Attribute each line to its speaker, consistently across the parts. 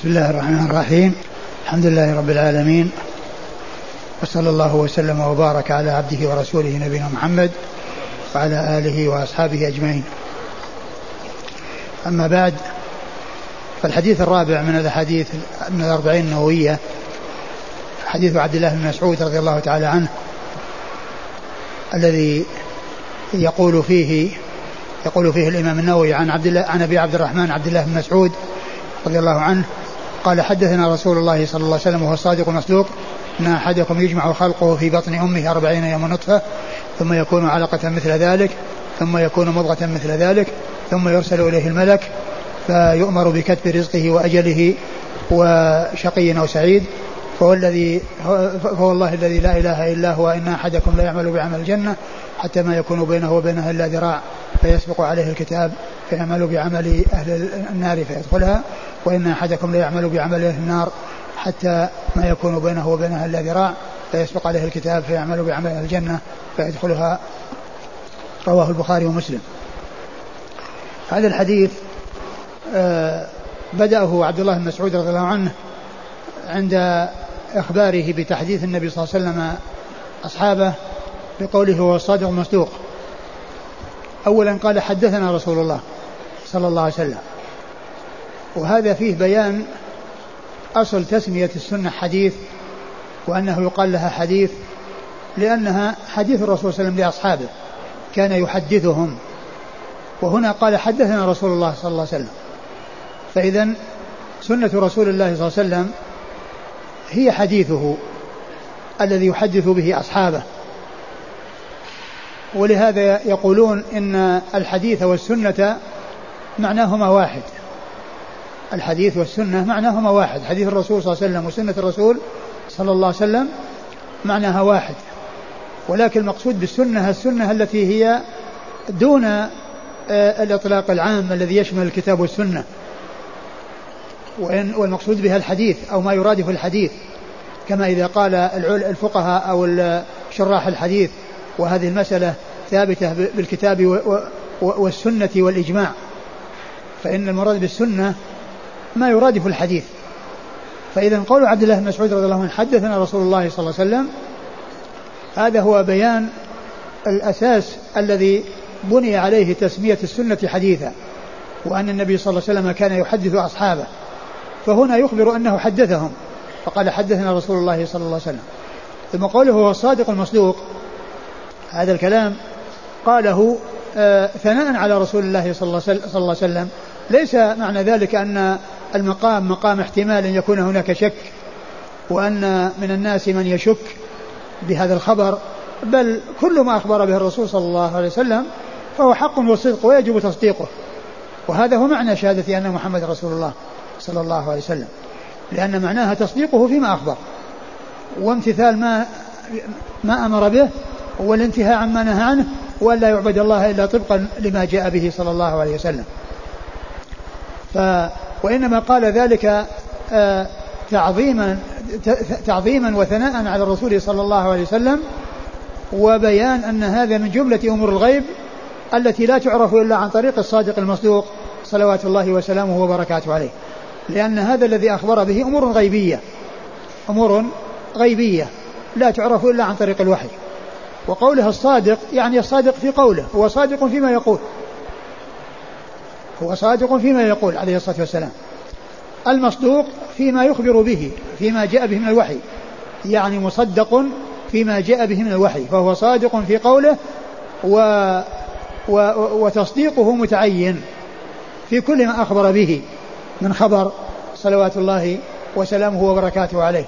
Speaker 1: بسم الله الرحمن الرحيم. الحمد لله رب العالمين، وصلى الله وسلم وبارك على عبده ورسوله نبينا محمد وعلى آله وأصحابه أجمعين. أما بعد، فالحديث الرابع من الحديث من الأربعين النووية حديث عبد الله بن مسعود رضي الله تعالى عنه، الذي يقول فيه الإمام النووي عن أبي عبد الرحمن عبد الله بن مسعود رضي الله عنه قال: حدثنا رسول الله صلى الله عليه وسلم وهو الصادق المصدوق إن أحدكم يجمع خلقه في بطن أمه 40 يوم نطفة ثم يكون علقة مثل ذلك ثم يكون مضغة مثل ذلك ثم يرسل إليه الملك فيؤمر بكتب رزقه وأجله وشقي أو سعيد، فهو الله الذي لا إله إلا هو إن أحدكم لا يعمل بعمل الجنة حتى ما يكون بينه وبينها إلا ذراع فيسبق عليه الكتاب فيعمل بعمل أهل النار فيدخلها، وإن أحدكم لا يعمل بعمل أهل النار حتى ما يكون بينه وبينها إلا ذراع فيسبق عليه الكتاب فيعمل بعمل أهل الجنة فيدخلها. رواه البخاري ومسلم. هذا الحديث بدأه عبد الله بن مسعود رضي الله عنه عند إخباره بتحديث النبي صلى الله عليه وسلم أصحابه بقوله هو الصادق المصدوق. أولا قال: حدثنا رسول الله صلى الله عليه وسلم، وهذا فيه بيان أصل تسمية السنة حديث، وأنه يقال لها حديث لأنها حديث الرسول صلى الله عليه وسلم لأصحابه كان يحدثهم، وهنا قال: حدثنا رسول الله صلى الله عليه وسلم. فإذا سنة رسول الله صلى الله عليه وسلم هي حديثه الذي يحدث به أصحابه، ولهذا يقولون إن الحديث والسنة معناهما واحد. الحديث والسنة معناهما واحد، حديث الرسول صلى الله عليه وسلم وسنة الرسول صلى الله عليه وسلم معناها واحد، ولكن المقصود بالسنة السنة التي هي دون الإطلاق العام الذي يشمل الكتاب والسنة، والمقصود بها الحديث أو ما يرادف الحديث، كما إذا قال الفقهاء أو شراح الحديث وهذه المسألة ثابتة بالكتاب والسنة والإجماع، فإن المراد بالسنة ما يرادف الحديث. فإذا قول عبد الله بن مسعود رضي الله عنه حدثنا رسول الله صلى الله عليه وسلم، هذا هو بيان الأساس الذي بني عليه تسمية السنة حديثا، وأن النبي صلى الله عليه وسلم كان يحدث أصحابه، فهنا يخبر أنه حدثهم فقال: حدثنا رسول الله صلى الله عليه وسلم. ثم قوله هو الصادق المصدوق، هذا الكلام قاله ثناء على رسول الله صلى الله عليه وسلم، ليس معنى ذلك أن المقام مقام احتمال أن يكون هناك شك، وأن من الناس من يشك بهذا الخبر، بل كل ما أخبر به الرسول صلى الله عليه وسلم فهو حق وصدق ويجب تصديقه، وهذا هو معنى شهادة أن محمد رسول الله صلى الله عليه وسلم، لأن معناها تصديقه فيما أخبر وامتثال ما أمر به والانتهاء عما نهى عنه، ولا يعبد الله إلا طبقا لما جاء به صلى الله عليه وسلم. وإنما قال ذلك تعظيما وثناء على الرسول صلى الله عليه وسلم، وبيان أن هذا من جملة أمور الغيب التي لا تعرف إلا عن طريق الصادق المصدوق صلوات الله وسلامه وبركاته عليه، لأن هذا الذي أخبر به أمور غيبية لا تعرف إلا عن طريق الوحي. وقوله الصادق يعني الصادق في قوله، هو صادق فيما يقول عليه الصلاة والسلام. المصدوق فيما يخبر به فيما جاء به من الوحي، يعني مصدق فيما جاء به من الوحي، فهو صادق في قوله وتصديقه متعين في كل ما أخبر به من خبر صلوات الله وسلامه وبركاته عليه.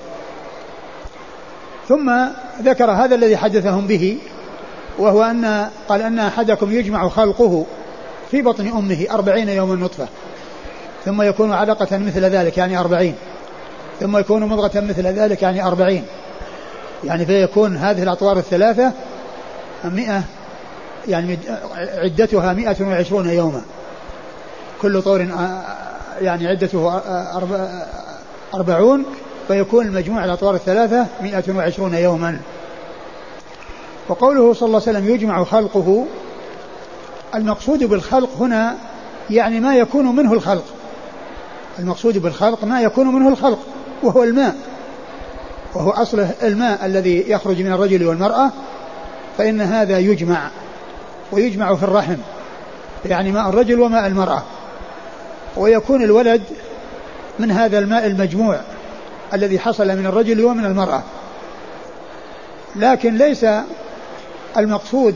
Speaker 1: ثم ذكر هذا الذي حدثهم به، وهو قال أن أحدكم يجمع خلقه في بطن أمه 40 يوما نطفة ثم يكون علقة مثل ذلك يعني 40 ثم يكون مضغة مثل ذلك يعني 40، يعني فيكون هذه الأطوار الثلاثة 100، يعني عدتها 120 يوما، كل طور يعني عدته 40، فيكون المجموع الأطوار الثلاثة 120 يوما. وقوله صلى الله عليه وسلم يجمع خلقه، المقصود بالخلق هنا يعني ما يكون منه الخلق، المقصود بالخلق ما يكون منه الخلق، وهو الماء، وهو أصله الماء الذي يخرج من الرجل والمرأة، فإن هذا يجمع، ويجمع في الرحم، يعني ماء الرجل وماء المرأة، ويكون الولد من هذا الماء المجموع الذي حصل من الرجل ومن المرأة. لكن ليس المقصود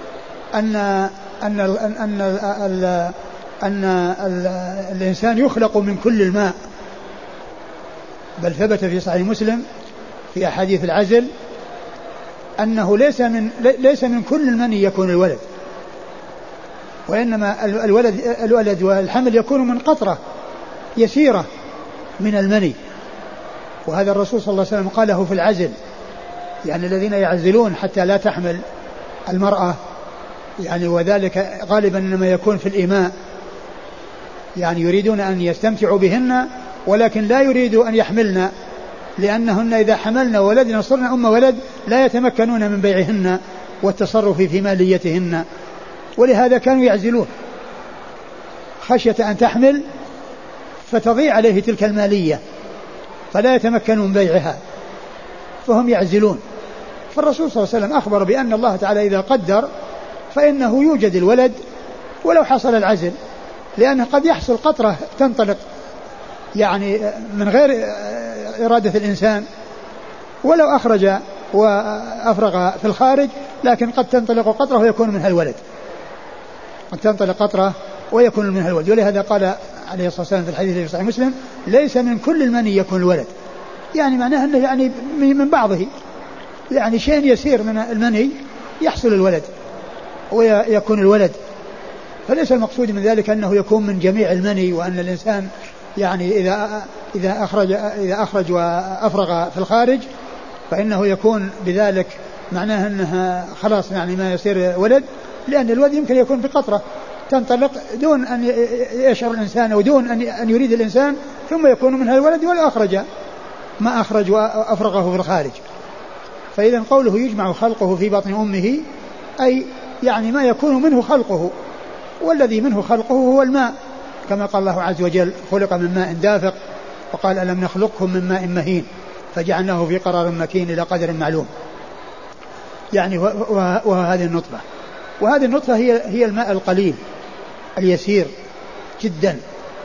Speaker 1: أن الإنسان يخلق من كل الماء، بل ثبت في صحيح مسلم في أحاديث العزل أنه ليس من كل المني يكون الولد، وإنما الولد والحمل يكون من قطرة يسيرة من المني. وهذا الرسول صلى الله عليه وسلم قاله في العزل، يعني الذين يعزلون حتى لا تحمل المرأة، يعني وذلك غالبا إنما يكون في الإماء، يعني يريدون أن يستمتعوا بهن ولكن لا يريدوا أن يحملن، لأنهن إذا حملن ولدن صرن أم ولد لا يتمكنون من بيعهن والتصرف في ماليتهن، ولهذا كانوا يعزلون خشية أن تحمل فتضيع عليه تلك المالية فلا يتمكنون من بيعها، فهم يعزلون. فالرسول صلى الله عليه وسلم أخبر بأن الله تعالى إذا قدر فإنه يوجد الولد ولو حصل العزل، لأنه قد يحصل قطرة تنطلق يعني من غير إرادة الإنسان، ولو أخرج وأفرغ في الخارج، لكن قد تنطلق قطرة ويكون منها الولد، قد تنطلق قطرة ويكون منها الولد. ولهذا قال عليه الصلاة والسلام في الحديث في صحيح مسلم ليس من كل المني يكون الولد، يعني معناه أنه يعني من بعضه، يعني شيء يسير من المني يحصل الولد ويكون الولد. فليس المقصود من ذلك أنه يكون من جميع المني، وأن الإنسان يعني إذا أخرج وأفرغ في الخارج فإنه يكون بذلك معناه أنها خلاص يعني ما يصير ولد، لأن الولد يمكن يكون في قطرة تنطلق دون أن يشعر الإنسان أو دون أن يريد الإنسان، ثم يكون منها الولد ولا أخرج ما أخرج وأفرغه في الخارج. فإذا قوله يجمع خلقه في بطن أمه أي يعني ما يكون منه خلقه، والذي منه خلقه هو الماء، كما قال الله عز وجل خلق من ماء دافق، وقال ألم نخلقكم من ماء مهين فجعلناه في قرار مكين إلى قدر معلوم، يعني وهذه النطفة، وهذه النطفة هي الماء القليل اليسير جدا،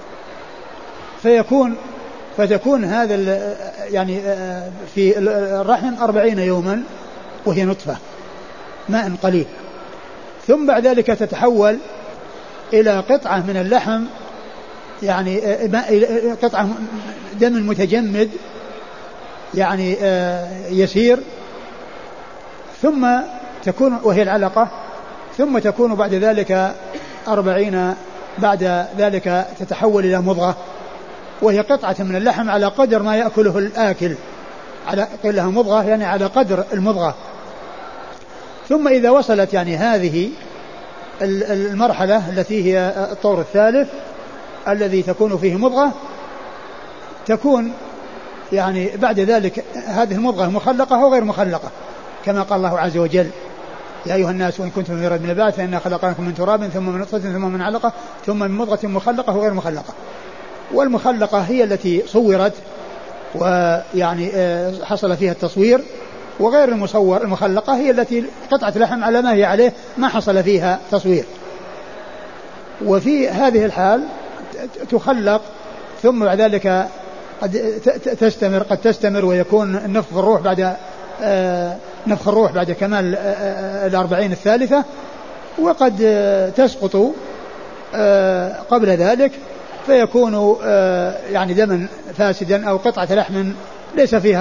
Speaker 1: فتكون هذا يعني في الرحم 40 يوما وهي نطفة ماء قليل، ثم بعد ذلك تتحول إلى قطعة من اللحم، يعني قطعة دم متجمد يعني يسير، ثم تكون وهي العلقة، ثم تكون بعد ذلك 40 بعد ذلك تتحول إلى مضغة، وهي قطعة من اللحم على قدر ما يأكله الآكل، على قلها مضغة يعني على قدر المضغة. ثم إذا وصلت يعني هذه المرحلة التي هي الطور الثالث الذي تكون فيه مضغة، تكون يعني بعد ذلك هذه المضغة مخلقة أو غير مخلقة، كما قال الله عز وجل يا أيها الناس وإن كنتم في ريب من البعث فإنا خلقناكم من تراب ثم من نطفة ثم من علقة ثم من مضغة مخلقة وغير مخلقة. والمخلقة هي التي صورت ويعني حصل فيها التصوير، وغير المخلقة هي التي قطعة لحم على ما هي عليه ما حصل فيها تصوير. وفي هذه الحال تخلق، ثم بعد ذلك قد تستمر ويكون نفخ الروح بعد كمال 40 الثالثة، وقد تسقط قبل ذلك فيكون يعني دما فاسدا أو قطعة لحم ليس فيها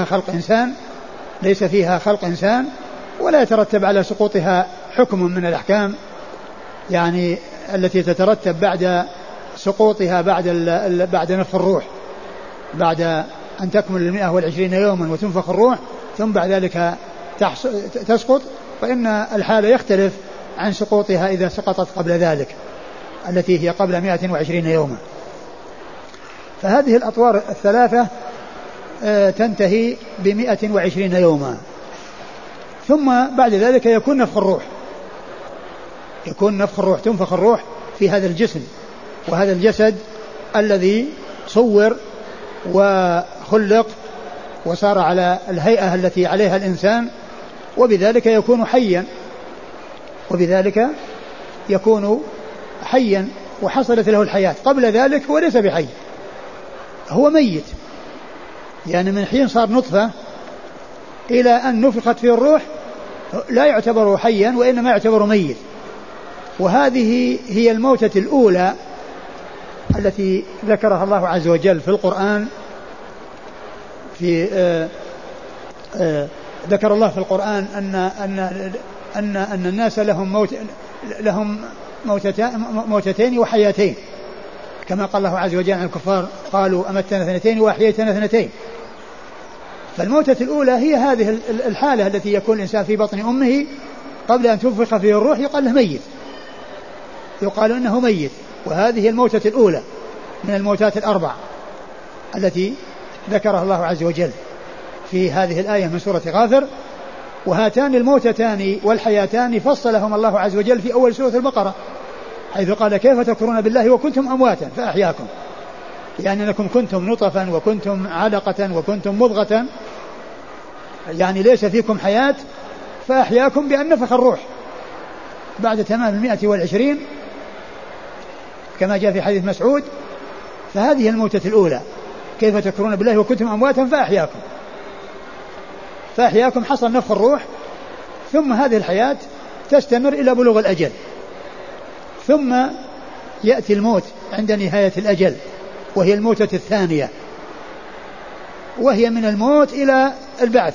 Speaker 1: خلق إنسان، ولا يترتب على سقوطها حكم من الأحكام يعني التي تترتب بعد سقوطها بعد نفخ الروح، بعد أن تكمل 120 يوما وتنفخ الروح ثم بعد ذلك تسقط، فإن الحال يختلف عن سقوطها إذا سقطت قبل ذلك التي هي قبل 120 يوما. فهذه الأطوار الثلاثة تنتهي 120 يوما، ثم بعد ذلك يكون نفخ الروح، تنفخ الروح في هذا الجسم وهذا الجسد الذي صور وخلق وصار على الهيئة التي عليها الإنسان، وبذلك يكون حيا وحصلت له الحياة. قبل ذلك هو ليس بحي، هو ميت، يعني من حين صار نطفة إلى أن نفخت فيه الروح لا يعتبر حيا وإنما يعتبر ميت. وهذه هي الموتة الأولى التي ذكرها الله عز وجل في القرآن. ذكر الله في القرآن أن الناس لهم موتتين وحياتين، كما قال الله عز وجل عن الكفار قالوا أمتنا اثنتين وأحييتنا اثنتين. فالموتة الأولى هي هذه الحالة التي يكون الإنسان في بطن أمه قبل أن تنفخ فيه الروح، يقال له ميت، يقال إنه ميت. وهذه الموتة الأولى من الموتات الأربع التي ذكرها الله عز وجل في هذه الآية من سورة غافر. وهاتان الموتتان والحياتان فصلهم الله عز وجل في أول سورة البقرة، حيث قال كيف تكفرون بالله وكنتم أمواتا فأحياكم، يعني أنكم كنتم نطفا وكنتم علقة وكنتم مضغة، يعني ليس فيكم حياة، فأحياكم بأن نفخ الروح بعد تمام 120 كما جاء في حديث مسعود. فهذه الموتة الأولى، كيف تكفرون بالله وكنتم أمواتا فأحياكم حصل نفخ الروح، ثم هذه الحياة تستمر إلى بلوغ الأجل، ثم يأتي الموت عند نهاية الأجل، وهي الموتة الثانية، وهي من الموت إلى البعث.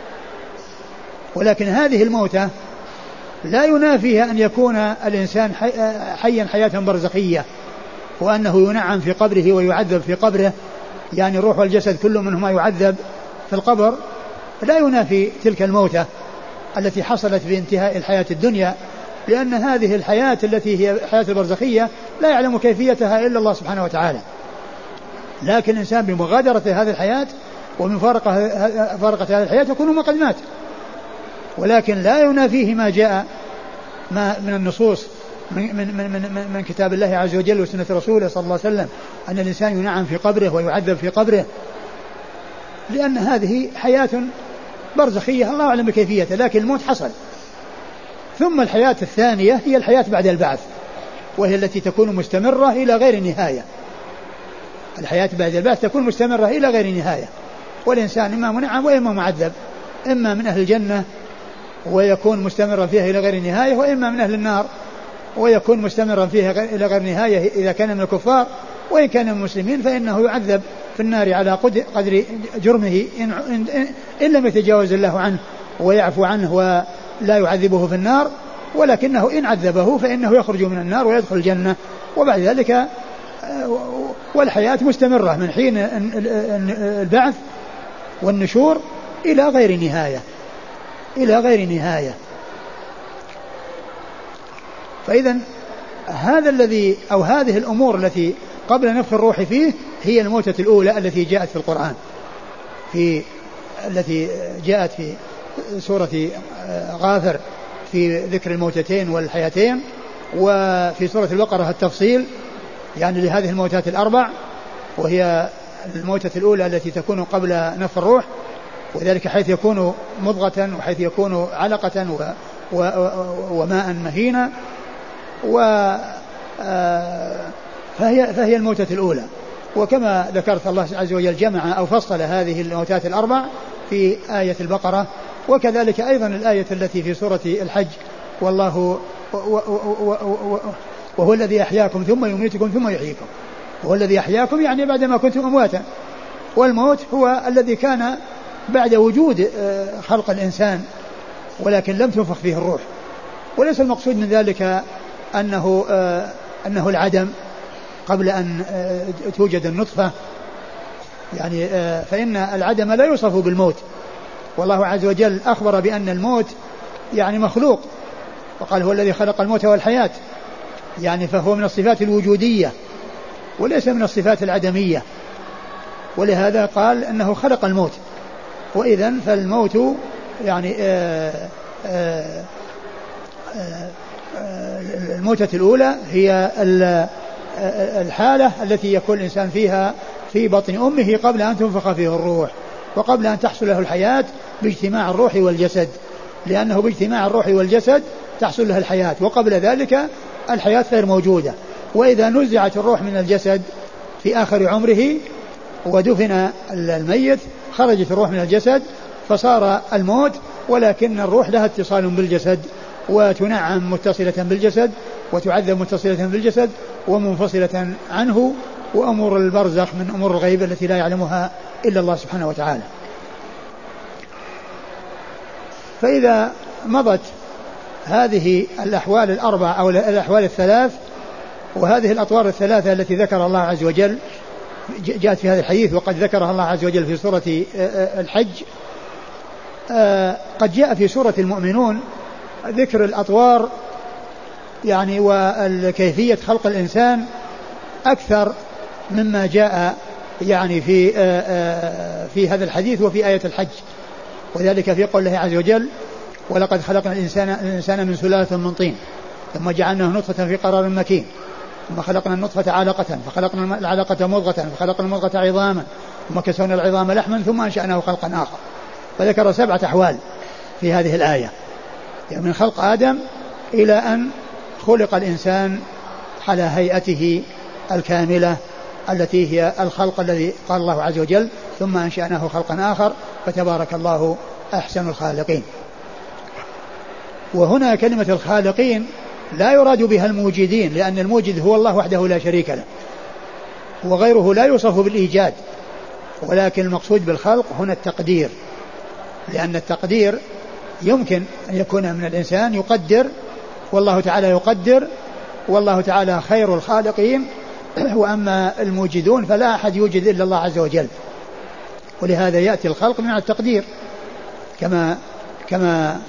Speaker 1: ولكن هذه الموتة لا ينافيها أن يكون الإنسان حيا حياة برزخية، وأنه ينعم في قبره ويعذب في قبره، يعني الروح والجسد كل منهما يعذب في القبر، لا ينافي تلك الموتة التي حصلت بانتهاء الحياة الدنيا، لأن هذه الحياة التي هي حياة البرزخية لا يعلم كيفيتها إلا الله سبحانه وتعالى. لكن الإنسان بمغادرة هذه الحياة ومن فارقة هذه الحياة يكون ما قد مات. ولكن لا ينافيه ما جاء من النصوص من كتاب الله عز وجل وسنة رسوله صلى الله عليه وسلم أن الإنسان ينعم في قبره ويعذب في قبره، لأن هذه حياة برزخية الله أعلم بكيفيتها، لكن الموت حصل. ثم الحياة الثانية هي الحياة بعد البعث، وهي التي تكون مستمرة إلى غير نهاية. الحياة بعد البعث تكون مستمرة إلى غير نهاية، والإنسان إما منعم وإما معذب، إما من أهل الجنة ويكون مستمرا فيها إلى غير نهاية، وإما من أهل النار ويكون مستمرا فيها إلى غير نهاية إذا كان من الكفار. وإن كان من المسلمين فإنه يعذب في النار على قدر جرمه إن لم يتجاوز الله عنه ويعفو عنه ولا يعذبه في النار، ولكنه إن عذبه فإنه يخرج من النار ويدخل الجنة. وبعد ذلك والحياة مستمرة من حين البعث والنشور إلى غير نهاية. فإذا هذا الذي أو هذه الأمور التي قبل نفخ الروح فيه هي الموتة الأولى التي جاءت في القرآن، التي جاءت في سورة غافر في ذكر الموتتين والحياتين، وفي سورة البقرة التفصيل يعني لهذه الموتات الأربع، وهي الموتة الأولى التي تكون قبل نفخ الروح، وذلك حيث يكون مضغة وحيث يكون علقة وماء مهينا، فهي الموتة الأولى. وكما ذكرت الله عز وجل جمع أو فصل هذه الموتات الأربع في آية البقرة، وكذلك أيضا الآية التي في سورة الحج والله وهو الذي أحياكم ثم يميتكم ثم يحييكم. وهو الذي أحياكم يعني بعدما كنتم أمواتا، والموت هو الذي كان بعد وجود خلق الإنسان ولكن لم تنفخ فيه الروح. وليس المقصود من ذلك أنه العدم قبل أن توجد النطفة، يعني فإن العدم لا يوصف بالموت، والله عز وجل أخبر بأن الموت يعني مخلوق، وقال هو الذي خلق الموت والحياة، يعني فهو من الصفات الوجودية وليس من الصفات العدمية، ولهذا قال أنه خلق الموت. وإذن فالموت يعني الموتة الأولى هي الحالة التي يكون الإنسان فيها في بطن أمه قبل أن تنفخ فيه الروح، وقبل أن تحصل له الحياة باجتماع الروح والجسد، لأنه باجتماع الروح والجسد تحصل له الحياة، وقبل ذلك الحياة غير موجودة. وإذا نزعت الروح من الجسد في آخر عمره ودفن الميت خرجت الروح من الجسد فصار الموت، ولكن الروح لها اتصال بالجسد وتنعم متصلة بالجسد وتعذب متصلة بالجسد ومنفصلة عنه، وأمور البرزخ من أمور الغيب التي لا يعلمها إلا الله سبحانه وتعالى. فإذا مضت هذه الأحوال الأربع أو الأحوال الثلاث وهذه الأطوار الثلاثة التي ذكر الله عز وجل جاءت في هذا الحديث وقد ذكرها الله عز وجل في سورة الحج، قد جاء في سورة المؤمنون ذكر الأطوار يعني والكيفية خلق الإنسان أكثر مما جاء يعني في هذا الحديث وفي آية الحج، وذلك في قول الله عز وجل ولقد خلقنا الإنسان من سلالة من طين ثم جعلناه نطفة في قرار مكين ثم خلقنا النطفة علقة فخلقنا العلقة مضغة فخلقنا المضغة عظاما ثم كسونا العظام لحما ثم أنشأناه خلقا آخر. فذكر 7 أحوال في هذه الآية، يعني من خلق آدم إلى أن خلق الإنسان على هيئته الكاملة التي هي الخلق الذي قال الله عز وجل ثم أنشأناه خلقا آخر فتبارك الله أحسن الخالقين. وهنا كلمة الخالقين لا يراد بها الموجدين، لأن الموجد هو الله وحده لا شريك له، وغيره لا يوصف بالإيجاد، ولكن المقصود بالخلق هنا التقدير، لأن التقدير يمكن أن يكون من الإنسان يقدر والله تعالى يقدر، والله تعالى خير الخالقين، وأما الموجدون فلا أحد يوجد إلا الله عز وجل، ولهذا يأتي الخلق من التقدير كما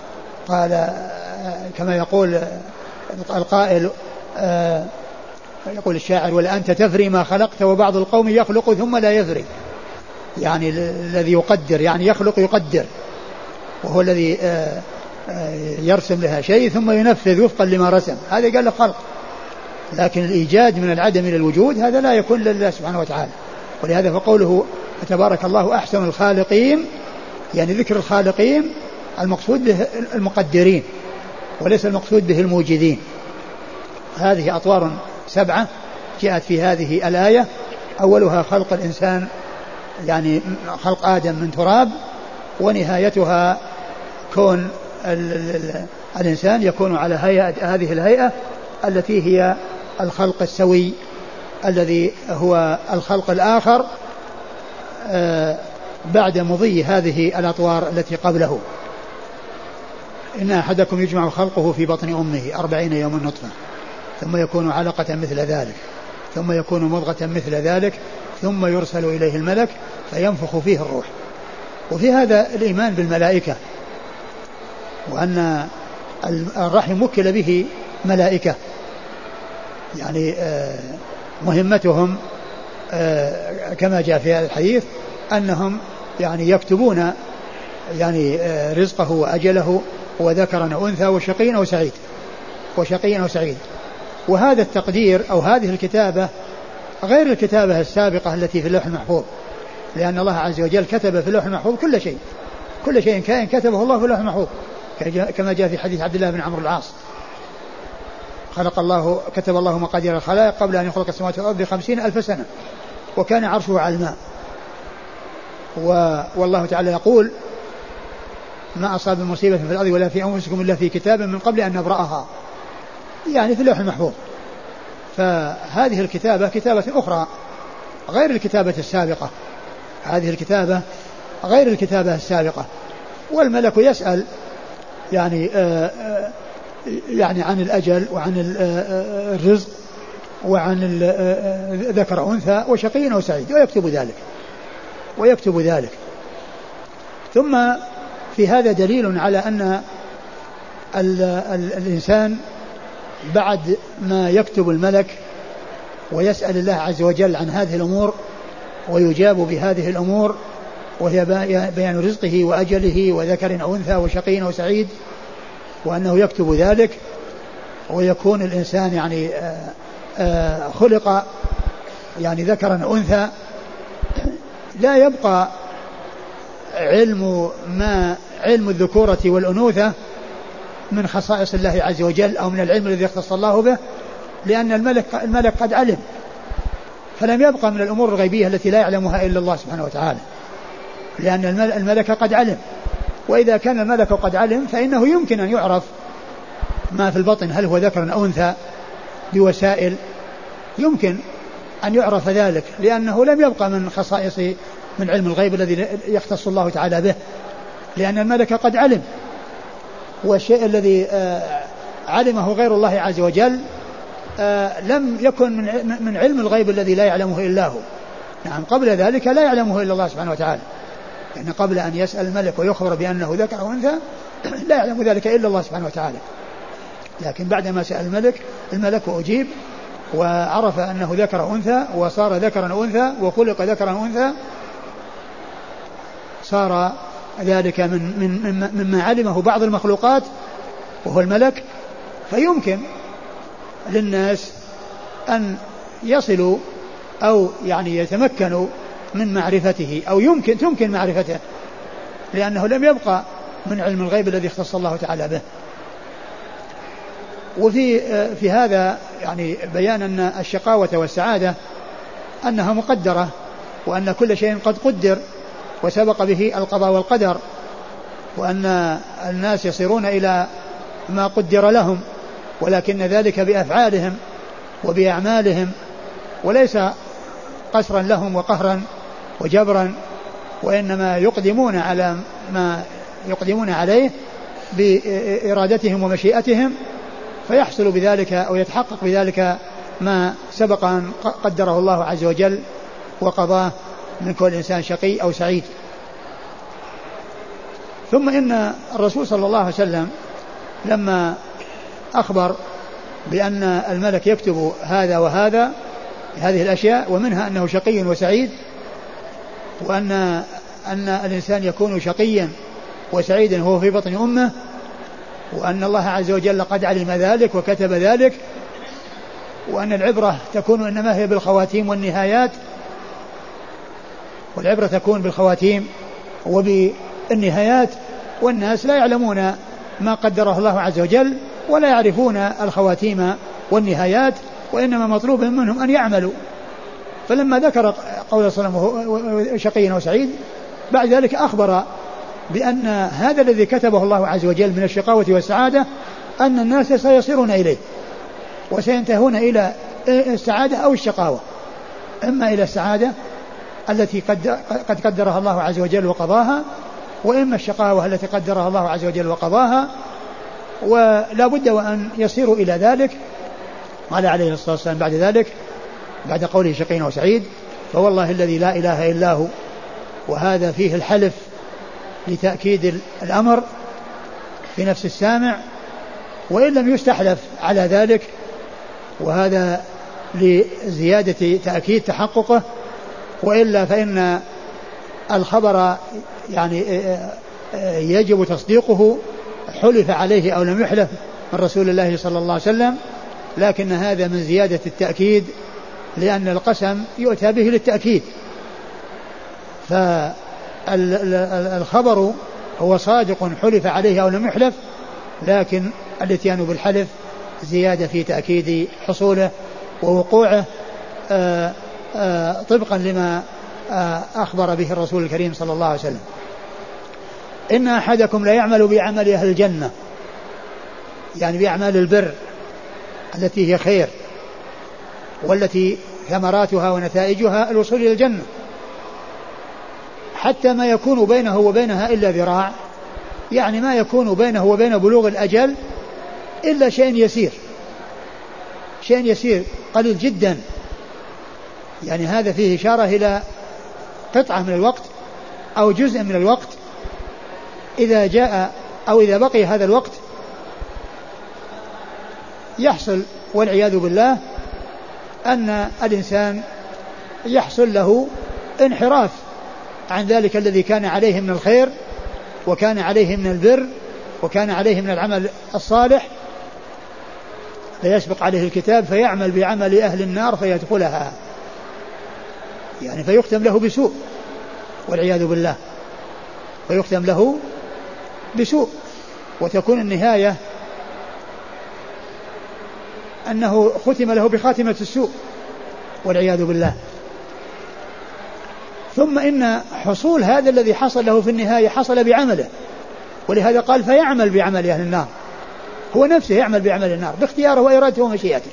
Speaker 1: يقول القائل يقول الشاعر ولا أنت تفري ما خلقت وبعض القوم يخلق ثم لا يفري، يعني الذي يقدر يعني يخلق يقدر، وهو الذي يرسم لها شيء ثم ينفذ وفقا لما رسم، هذا قال له خلق. لكن الإيجاد من العدم إلى الوجود هذا لا يكون لله سبحانه وتعالى، ولهذا فقوله تبارك الله أحسن الخالقين، يعني ذكر الخالقين المقصود به المقدرين وليس المقصود به الموجدين. هذه أطوار 7 جاءت في هذه الآية، أولها خلق الإنسان يعني خلق آدم من تراب، ونهايتها كون الإنسان يكون على هذه الهيئة التي هي الخلق السوي الذي هو الخلق الآخر بعد مضي هذه الأطوار التي قبله. إن أحدكم يجمع خلقه في بطن أمه 40 يوما نطفة ثم يكون علقة مثل ذلك ثم يكون مضغة مثل ذلك ثم يرسل إليه الملك فينفخ فيه الروح. وفي هذا الإيمان بالملائكة، وأن الرحم وكل به ملائكة، يعني مهمتهم كما جاء في هذا الحديث أنهم يعني يكتبون يعني رزقه وأجله وذكرا أو أنثى وشقي أو سعيد. وهذا التقدير أو هذه الكتابة غير الكتابة السابقة التي في اللوح المحفوظ، لأن الله عز وجل كتب في اللوح المحفوظ كل شيء كائن كتبه الله في اللوح المحفوظ، كما جاء في حديث عبد الله بن عمرو العاص كتب الله مقادير الخلائق قبل أن يخلق السماوات والأرض ب50,000 سنة وكان عرشه على الماء. والله تعالى يقول ما أصاب مصيبة في الأرض ولا في أنفسكم إلا في كتاب من قبل أن نبرأها، يعني في اللوح المحفوظ. فهذه الكتابة كتابة أخرى غير الكتابة السابقة، هذه الكتابة غير الكتابة السابقة. والملك يسأل يعني عن الأجل وعن الرزق وعن ذكر أنثى وشقي أو سعيد ويكتب ذلك. ثم في هذا دليل على أن الإنسان بعد ما يكتب الملك ويسأل الله عز وجل عن هذه الأمور ويجاب بهذه الأمور، وهي بيان رزقه وأجله وذكر أو أنثى وشقي أو سعيد، وأنه يكتب ذلك، ويكون الإنسان يعني خلق يعني ذكرا أو أنثى، لا يبقى علم الذكورة والأنوثة من خصائص الله عز وجل أو من العلم الذي اختص الله به، لأن الملك قد علم، فلم يبقى من الأمور الغيبية التي لا يعلمها إلا الله سبحانه وتعالى، لأن الملك قد علم. وإذا كان الملك قد علم فإنه يمكن أن يعرف ما في البطن هل هو ذكر أو أنثى بوسائل، يمكن أن يعرف ذلك، لأنه لم يبقى من خصائص من علم الغيب الذي يختص الله تعالى به، لأن الملك قد علم. والشيء الذي علمه غير الله عز وجل لم يكن من علم الغيب الذي لا يعلمه إلا هو. نعم، قبل ذلك لا يعلمه إلا الله سبحانه وتعالى، يعني قبل أن يسأل الملك ويخبر بأنه ذكر أو أنثى لا يعلم ذلك إلا الله سبحانه وتعالى. لكن بعدما سأل الملك وأجيب وعرف أنه ذكر أو أنثى وصار ذكرا أو أنثى وخلق ذكرا أو أنثى، صار ذلك مما علمه بعض المخلوقات وهو الملك، فيمكن للناس أن يصلوا أو يعني يتمكنوا من معرفته، أو تمكن معرفته، لأنه لم يبقى من علم الغيب الذي اختص الله تعالى به. وفي هذا يعني بيان أن الشقاوة والسعادة أنها مقدرة، وأن كل شيء قد قدر وسبق به القضاء والقدر، وأن الناس يصيرون إلى ما قدر لهم، ولكن ذلك بأفعالهم وبأعمالهم، وليس قسرا لهم وقهرا وجبرا، وإنما يقدمون على ما يقدمون عليه بإرادتهم ومشيئتهم، فيحصل بذلك أو يتحقق بذلك ما سبق أن قدره الله عز وجل وقضاه من كل إنسان شقي أو سعيد. ثم إن الرسول صلى الله عليه وسلم لما أخبر بأن الملك يكتب هذا وهذا هذه الأشياء، ومنها أنه شقي وسعيد، وأن الإنسان يكون شقيا وسعيدا وهو في بطن أمه، وأن الله عز وجل قد علم ذلك وكتب ذلك، وأن العبرة تكون إنما هي بالخواتيم والنهايات، والعبرة تكون بالخواتيم وبالنهايات، والناس لا يعلمون ما قدره الله عز وجل ولا يعرفون الخواتيم والنهايات، وإنما مطلوب منهم أن يعملوا. فلما ذكر قول صلى الله عليه وسلم شقي وسعيد، بعد ذلك أخبر بأن هذا الذي كتبه الله عز وجل من الشقاوة والسعادة أن الناس سيصيرون إليه وسينتهون إلى السعادة أو الشقاوة، إما إلى السعادة التي قد قدرها الله عز وجل وقضاها، وإما الشقاوة التي قدرها الله عز وجل وقضاها، ولا بد وأن يصيروا إلى ذلك. قال عليه الصلاة والسلام بعد ذلك بعد قوله شقي وسعيد: فوالله الذي لا إله إلا هو. وهذا فيه الحلف لتأكيد الأمر في نفس السامع، وإن لم يستحلف على ذلك، وهذا لزيادة تأكيد تحققه، وإلا فإن الخبر يعني يجب تصديقه حلف عليه أو لم يحلف من رسول الله صلى الله عليه وسلم، لكن هذا من زيادة التأكيد، لأن القسم يؤتى به للتأكيد، فالخبر هو صادق حلف عليه أو لم يحلف، لكن الاتيان بالحلف زيادة في تأكيد حصوله ووقوعه طبقا لما أخبر به الرسول الكريم صلى الله عليه وسلم: إن أحدكم لا يعمل بعمل أهل الجنة، يعني بأعمال البر التي هي خير، والتي ثمراتها ونتائجها الوصول إلى الجنة، حتى ما يكون بينه وبينها إلا ذراع، يعني ما يكون بينه وبين بلوغ الأجل إلا شيء يسير، شيء يسير قليل جدا، يعني هذا فيه إشارة إلى قطعة من الوقت أو جزء من الوقت، إذا جاء أو إذا بقي هذا الوقت يحصل والعياذ بالله أن الإنسان يحصل له انحراف عن ذلك الذي كان عليه من الخير، وكان عليه من البر، وكان عليه من العمل الصالح، فيسبق عليه الكتاب فيعمل بعمل أهل النار فيدخلها، يعني فيختم له بسوء، والعياذ بالله، ويختم له بسوء، وتكون النهاية أنه ختم له بخاتمة السوء والعياذ بالله. ثم إن حصول هذا الذي حصل له في النهاية حصل بعمله، ولهذا قال فيعمل بعمل أهل النار، هو نفسه يعمل بعمل النار باختياره وإرادته ومشيئته.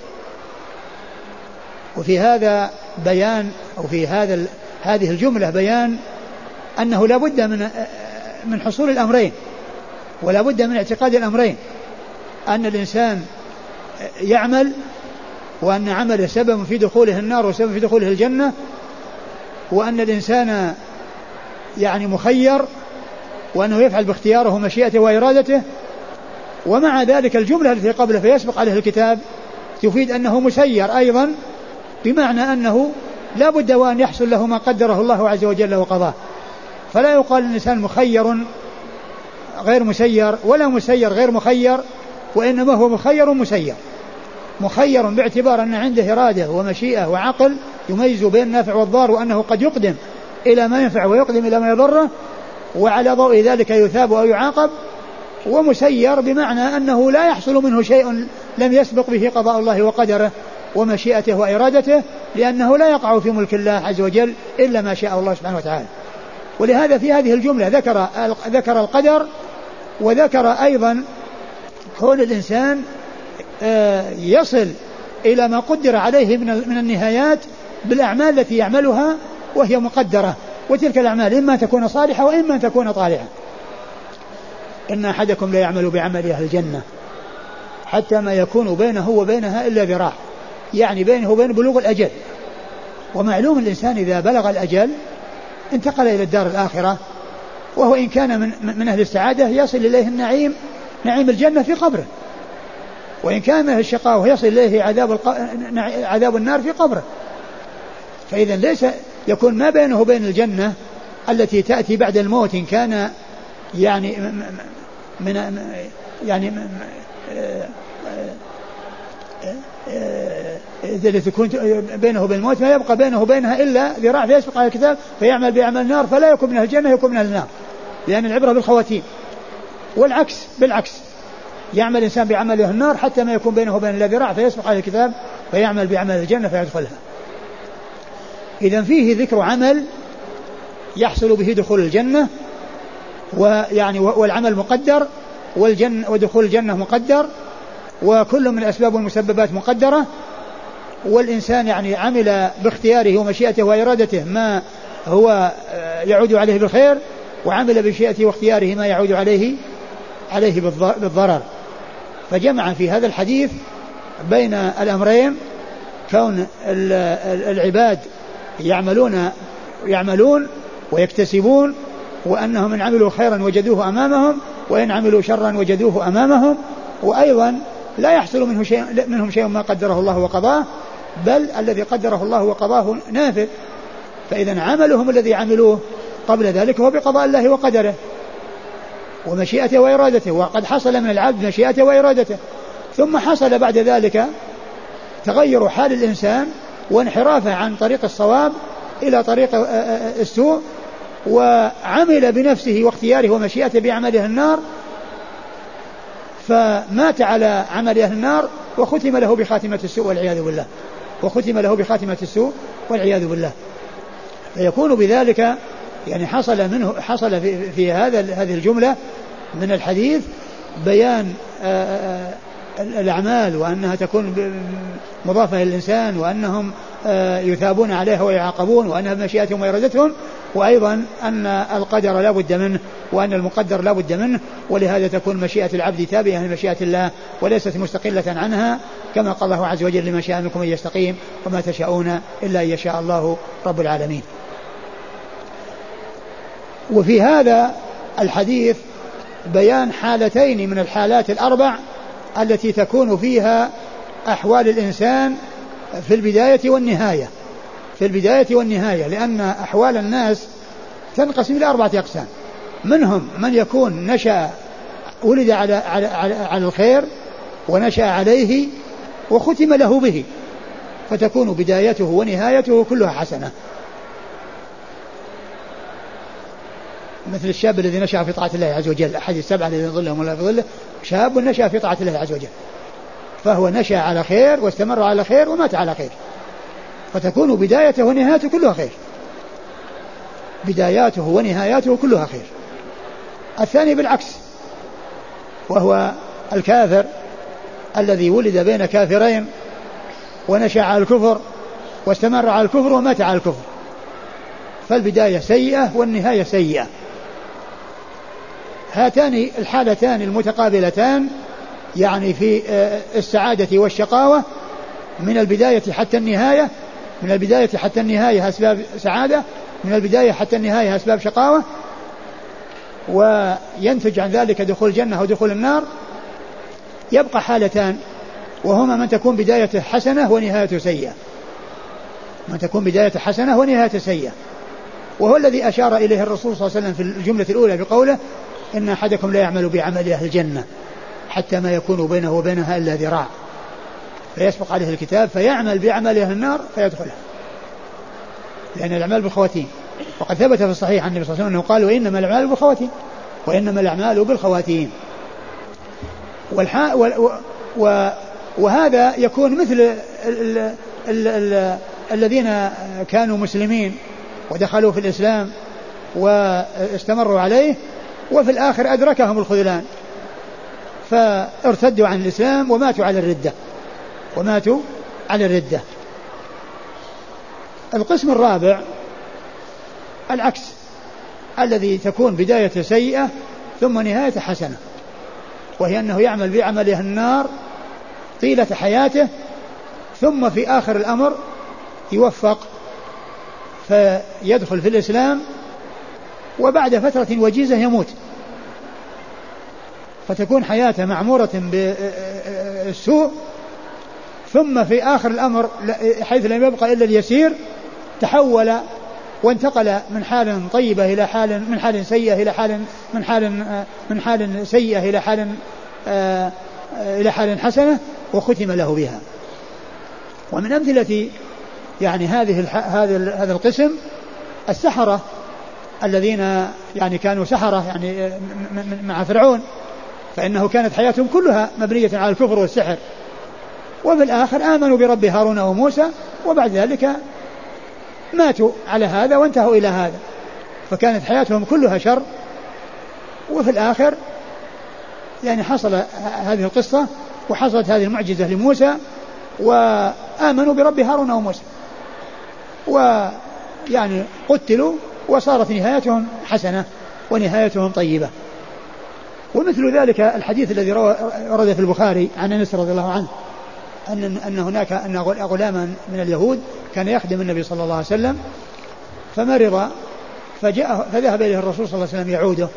Speaker 1: وفي هذا بيان، أو في هذه الجملة بيان أنه لا بد من حصول الأمرين، ولا بد من اعتقاد الأمرين، أن الإنسان يعمل، وأن عمله سبب في دخوله النار وسبب في دخوله الجنة، وأن الإنسان يعني مخير، وأنه يفعل باختياره ومشيئته وإرادته. ومع ذلك الجملة التي قبله فيسبق عليه الكتاب تفيد أنه مسير أيضا، بمعنى أنه لا بد وأن يحصل له ما قدره الله عز وجل وقضاه. فلا يقال الإنسان مخير غير مسير، ولا مسير غير مخير، وإنما هو مخير مسير. مخير باعتبار أن عنده إرادة ومشيئة وعقل يميز بين النافع والضار، وأنه قد يقدم إلى ما ينفع ويقدم إلى ما يضره، وعلى ضوء ذلك يثاب أو يعاقب. ومسير بمعنى أنه لا يحصل منه شيء لم يسبق به قضاء الله وقدره ومشيئته وإرادته، لأنه لا يقع في ملك الله عز وجل إلا ما شاء الله سبحانه وتعالى. ولهذا في هذه الجملة ذكر القدر، وذكر أيضا كون الإنسان يصل إلى ما قدر عليه من النهايات بالأعمال التي يعملها وهي مقدرة، وتلك الأعمال إما تكون صالحة وإما تكون طالحة. إن أحدكم لا يعمل بعمل أهل الجنة حتى ما يكون بينه وبينها إلا ذراع، يعني بينه وبين بلوغ الأجل. ومعلوم الإنسان إذا بلغ الأجل انتقل إلى الدار الآخرة، وهو إن كان من أهل السعادة يصل إليه النعيم، نعيم الجنة في قبره، وإن كان من أهل الشقاوة يصل إليه عذاب النار في قبره. فإذا ليس يكون ما بينه وبين الجنة التي تأتي بعد الموت، إن كان يعني إذا تكون بينه وبين الموت ما يبقى بينه وبينها إلا ذراع فيسبق على الكتاب فيعمل بعمل النار، فلا يكون من أهل الجنة يكون من أهل النار، لأن العبرة بالخواتيم. والعكس بالعكس، يعمل الإنسان بعمل أهل النار حتى ما يكون بينه وبين إلا ذراع فيسبق على الكتاب فيعمل بعمل الجنة فيدخلها. إذن فيه ذكر عمل يحصل به دخول الجنة، ويعني والعمل مقدر، ودخول الجنة مقدر، وكل من الأسباب والمسببات مقدرة. والإنسان يعني عمل باختياره ومشيئته وإرادته ما هو يعود عليه بالخير، وعمل بمشيئته واختياره ما يعود عليه بالضرر. فجمع في هذا الحديث بين الأمرين، كون العباد يعملون ويكتسبون، وأنهم إن عملوا خيرا وجدوه أمامهم، وإن عملوا شرا وجدوه أمامهم، وأيضا لا يحصل منهم شيء ما قدره الله وقضاه، بل الذي قدره الله وقضاه نافذ. فإذا عملهم الذي عملوه قبل ذلك هو بقضاء الله وقدره ومشيئته وإرادته، وقد حصل من العبد مشيئته وإرادته. ثم حصل بعد ذلك تغير حال الإنسان وانحرافه عن طريق الصواب إلى طريق السوء، وعمل بنفسه واختياره ومشيئته بعمله النار، فمات على عمل أهل النار وختم له بخاتمة السوء والعياذ بالله. فيكون بذلك يعني حصل في هذه الجملة من الحديث بيان الأعمال، وأنها تكون مضافة للإنسان، وأنهم يثابون عليها ويعاقبون، وأنها بمشيئتهم وإرادتهم، وأيضا أن القدر لا بد منه، وأن المقدر لا بد منه. ولهذا تكون مشيئة العبد تابعة لمشيئة الله وليست مستقلة عنها، كما قال الله عز وجل: لمن شاء منكم أن يستقيم وما تشاءون إلا أن يشاء الله رب العالمين. وفي هذا الحديث بيان حالتين من الحالات الأربع التي تكون فيها أحوال الإنسان في البداية والنهاية، لأن أحوال الناس تنقسم إلى 4 أقسام. منهم من يكون ولد على الخير ونشأ عليه وختم له به، فتكون بدايته ونهايته كلها حسنة. مثل الشاب الذي نشأ في طاعة الله عز وجل، أحد السبعة الذين ظلهم ولا في ظله، شاب نشأ في طاعة الله عز وجل، فهو نشأ على خير واستمر على خير ومات على خير، فتكون بدايته ونهايته كلها خير، بداياته ونهاياته كلها خير. الثاني بالعكس، وهو الكافر الذي ولد بين كافرين ونشأ على الكفر واستمر على الكفر ومات على الكفر، فالبداية سيئة والنهاية سيئة. هاتان الحالتان المتقابلتان يعني في السعادة والشقاوة من البداية حتى النهاية، من البداية حتى النهاية أسباب سعادة، من البداية حتى النهاية أسباب شقاوة، وينتج عن ذلك دخول الجنة ودخول النار. يبقى حالتان وهما من تكون بدايته حسنة ونهايته سيئة، من تكون بدايته حسنة ونهايته سيئة، وهو الذي أشار إليه الرسول صلى الله عليه وسلم في الجملة الأولى بقوله إن أحدكم لا يعمل بعمل أهل الجنة حتى ما يكون بينه وبينها إلا ذراع فيسبق عليه الكتاب فيعمل بعمل أهل النار فيدخلها، لأن الأعمال بالخواتيم. وقد ثبت في الصحيح عن النبي صلى الله عليه وسلم أنه قال وإنما الأعمال بالخواتيم، وإنما الأعمال بالخواتيم. وهذا يكون مثل الذين كانوا مسلمين ودخلوا في الإسلام واستمروا عليه وفي الآخر أدركهم الخذلان فارتدوا عن الإسلام وماتوا على الردة. القسم الرابع العكس، الذي تكون بداية سيئة ثم نهاية حسنة، وهي أنه يعمل بعمل أهل النار طيلة حياته ثم في آخر الأمر يوفق فيدخل في الإسلام وبعد فترة وجيزة يموت، فتكون حياته معمورة بالسوء، ثم في آخر الأمر حيث لم يبقى إلا اليسير تحول وانتقل من حال طيبة إلى حال، من حال سيئة إلى حال، من حال سيئة إلى حال حسنة وختم له بها. ومن أمثلة يعني هذا القسم السحرة الذين يعني كانوا سحرة يعني مع فرعون، فإنه كانت حياتهم كلها مبنية على الكفر والسحر، وفي الآخر آمنوا برب هارون وموسى وبعد ذلك ماتوا على هذا وانتهوا إلى هذا، فكانت حياتهم كلها شر. وفي الآخر يعني حصل هذه القصة وحصلت هذه المعجزة لموسى وآمنوا برب هارون وموسى ويعني قتلوا وصارت نهايتهم حسنة ونهايتهم طيبة. ومثل ذلك الحديث الذي ورد في البخاري عن أنس رضي الله عنه أن هناك غلاما من اليهود كان يخدم النبي صلى الله عليه وسلم فمرض فذهب إليه الرسول صلى الله عليه وسلم يعوده،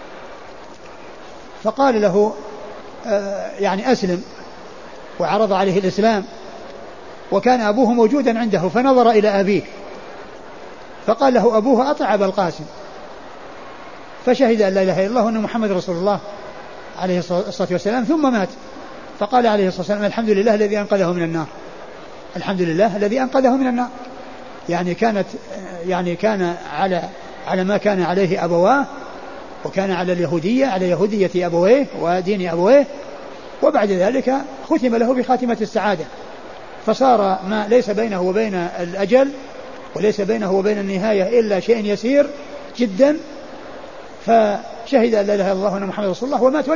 Speaker 1: فقال له يعني أسلم، وعرض عليه الإسلام، وكان أبوه موجودا عنده فنظر إلى أبيه فقال له أبوه أطع أبا القاسم، فشهد أن لا إله إلا الله وأن محمد رسول الله عليه الصلاة والسلام ثم مات. فقال عليه الصلاة والسلام الحمد لله الذي أنقذه من النار، الحمد لله الذي أنقذه من النار. يعني كان على ما كان عليه أبواه، وكان على اليهودية، على يهودية أبويه ودين أبويه، وبعد ذلك ختم له بخاتمة السعادة، فصار ما ليس بينه وبين الأجل وليس بينه وبين النهاية إلا شيء يسير جدا، فشهد أن لا إله إلا الله وأن محمد رسول الله ومات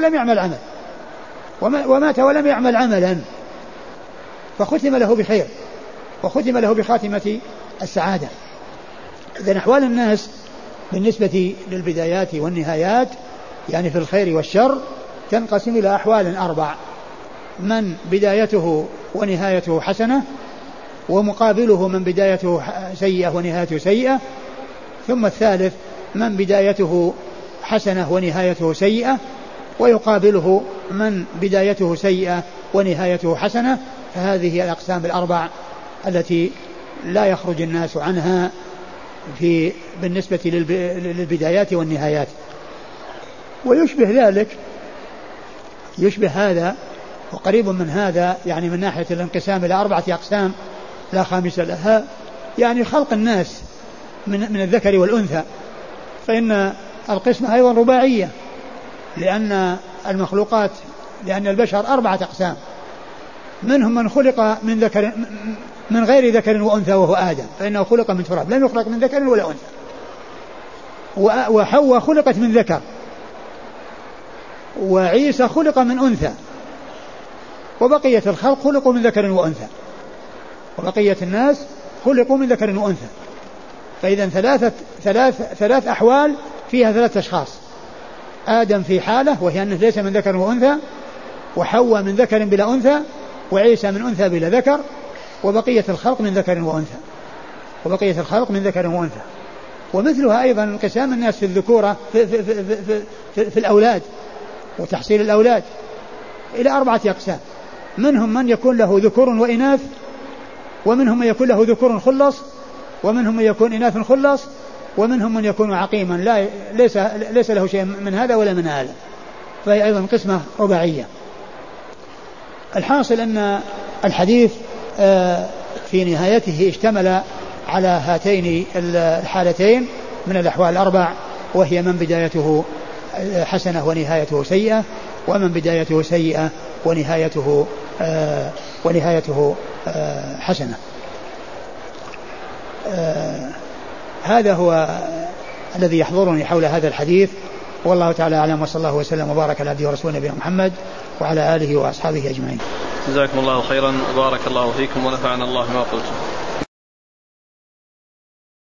Speaker 1: ولم يعمل عملا، فختم له بخير وختم له بخاتمة السعادة. إذن أحوال الناس بالنسبة للبدايات والنهايات يعني في الخير والشر تنقسم إلى أحوال 4: من بدايته ونهايته حسنة، ومقابله من بدايته سيئة ونهايته سيئة، ثم الثالث من بدايته حسنة ونهايته سيئة، ويقابله من بدايته سيئة ونهايته حسنة. فهذه هي الأقسام 4 التي لا يخرج الناس عنها بالنسبة للبدايات والنهايات. ويشبه ذلك، يشبه هذا وقريب من هذا يعني من ناحية الانقسام إلى 4 أقسام لا خامس لها، يعني خلق الناس من الذكر والأنثى، فإن القسمة أيضا رباعية، لأن المخلوقات، لأن البشر 4 أقسام، منهم من خلق من غير ذكر وأنثى وهو آدم، فإنه خلق من تراب، لم يخلق من ذكر ولا أنثى. وحواء خلقت من ذكر، وعيسى خلق من أنثى، وبقية الخلق خلقوا من ذكر وأنثى، وبقية الناس خلقوا من ذكر وأنثى. فإذا ثلاث أحوال فيها 3 أشخاص: آدم في حالة وهي أنه ليس من ذكر وأنثى، وحواء من ذكر بلا أنثى، وعيسى من أنثى بلا ذكر، وبقية الخلق من ذكر وأنثى، وبقية الخلق من ذكر وأنثى. ومثلها أيضا انقسام الناس في الذكورة في الأولاد وتحصيل الأولاد إلى 4 أقسام: منهم من يكون له ذكور وإناث، ومنهم من يكون له ذكور خلص، ومنهم من يكون إناث خلص، ومنهم من يكون عقيما ليس له شيء من هذا ولا من هذا، فهي أيضا قسمة رباعية. الحاصل أن الحديث في نهايته اشتمل على هاتين الحالتين من الأحوال 4، وهي من بدايته حسنة ونهايته سيئة، ومن بدايته سيئة ونهايته حسنة. هذا هو الذي يحضرني حول هذا الحديث، والله تعالى أعلم، وصلى الله وسلم وبارك على عبده ورسوله نبينا محمد وعلى آله وأصحابه أجمعين.
Speaker 2: جزاكم الله خيرا وبارك الله فيكم ونفعنا الله ما قلتم.